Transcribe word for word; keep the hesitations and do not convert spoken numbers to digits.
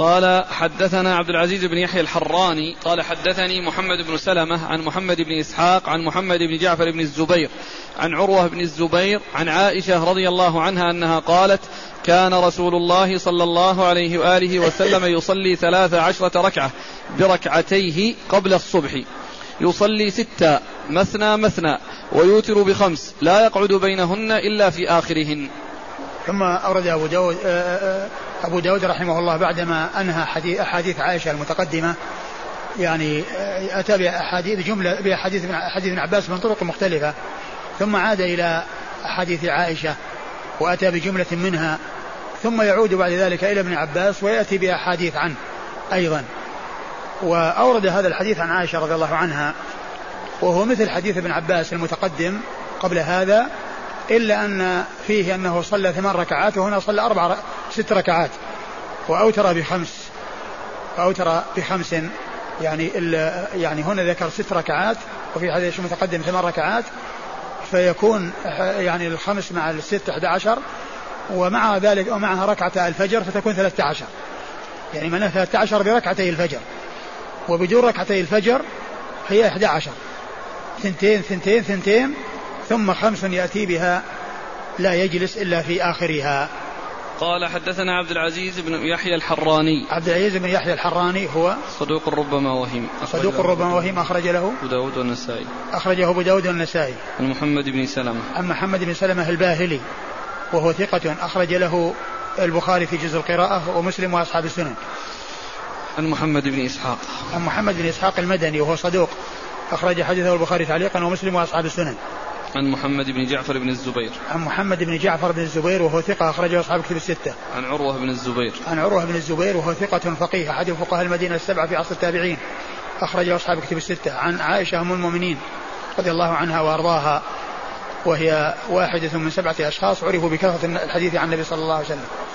قال حدثنا عبد العزيز بن يحيى الحراني قال حدثني محمد بن سلمة عن محمد بن إسحاق عن محمد بن جعفر بن الزبير عن عروة بن الزبير عن عائشة رضي الله عنها أنها قالت كان رسول الله صلى الله عليه وآله وسلم يصلي ثلاث عشرة ركعة بركعتيه قبل الصبح، يصلي ستا مثنى مثنى ويوتر بخمس لا يقعد بينهن إلا في آخرهن. ثم أورد أبو داود, أبو داود رحمه الله بعدما أنهى أحاديث عائشة المتقدمة يعني أتى بأحاديث جملة بأحاديث ابن عباس من طرق مختلفة، ثم عاد إلى أحاديث عائشة وأتى بجملة منها، ثم يعود بعد ذلك إلى ابن عباس ويأتي بأحاديث عنه أيضا. وأورد هذا الحديث عن عائشة رضي الله عنها وهو مثل حديث ابن عباس المتقدم قبل هذا، إلا أن فيه أنه صلى ثمان ركعات وهنا صلى أربع ست ركعات وأوتر بخمس وأوتر بخمس يعني يعني هنا ذكر ست ركعات وفي حديث المتقدم ثمان ركعات، فيكون يعني الخمس مع الست أحد عشر، ومع ذلك ومعها ركعة الفجر فتكون ثلاثة عشر، يعني منها ثلاثة عشر بركعتي الفجر، وبدون ركعتي الفجر هي أحد عشر، ثنتين ثنتين ثنتين ثم خمس يأتي بها لا يجلس إلا في آخرها. قال حدثنا عبد العزيز بن يحيى الحراني. عبد العزيز بن يحيى الحراني هو صدوق ربما وهم صدوق ربما وهم أخرج له أبو داود والنسائي أخرجه أبو داود والنسائي. عن محمد بن سلمة عن محمد بن سلمة الباهلي وهو ثقة أخرج له البخاري في جزء القراءة ومسلم وأصحاب السنن. عن محمد بن إسحاق عن محمد بن إسحاق المدني وهو صدوق أخرج حديثه البخاري تعليقا ومسلم وأصحاب السنن. عن محمد بن جعفر بن الزبير عن محمد بن جعفر بن الزبير وهو ثقة أخرجه أصحاب الكتب الستة. عن عروة بن الزبير عن عروة بن الزبير وهو ثقة فقيه أحد فقهاء المدينة السبعة في عصر التابعين أخرجه أصحاب الكتب الستة. عن عائشة أم المؤمنين رضي الله عنها وأرضاها وهي واحدة من سبعة أشخاص عرفوا بكثرة الحديث عن النبي صلى الله عليه وسلم.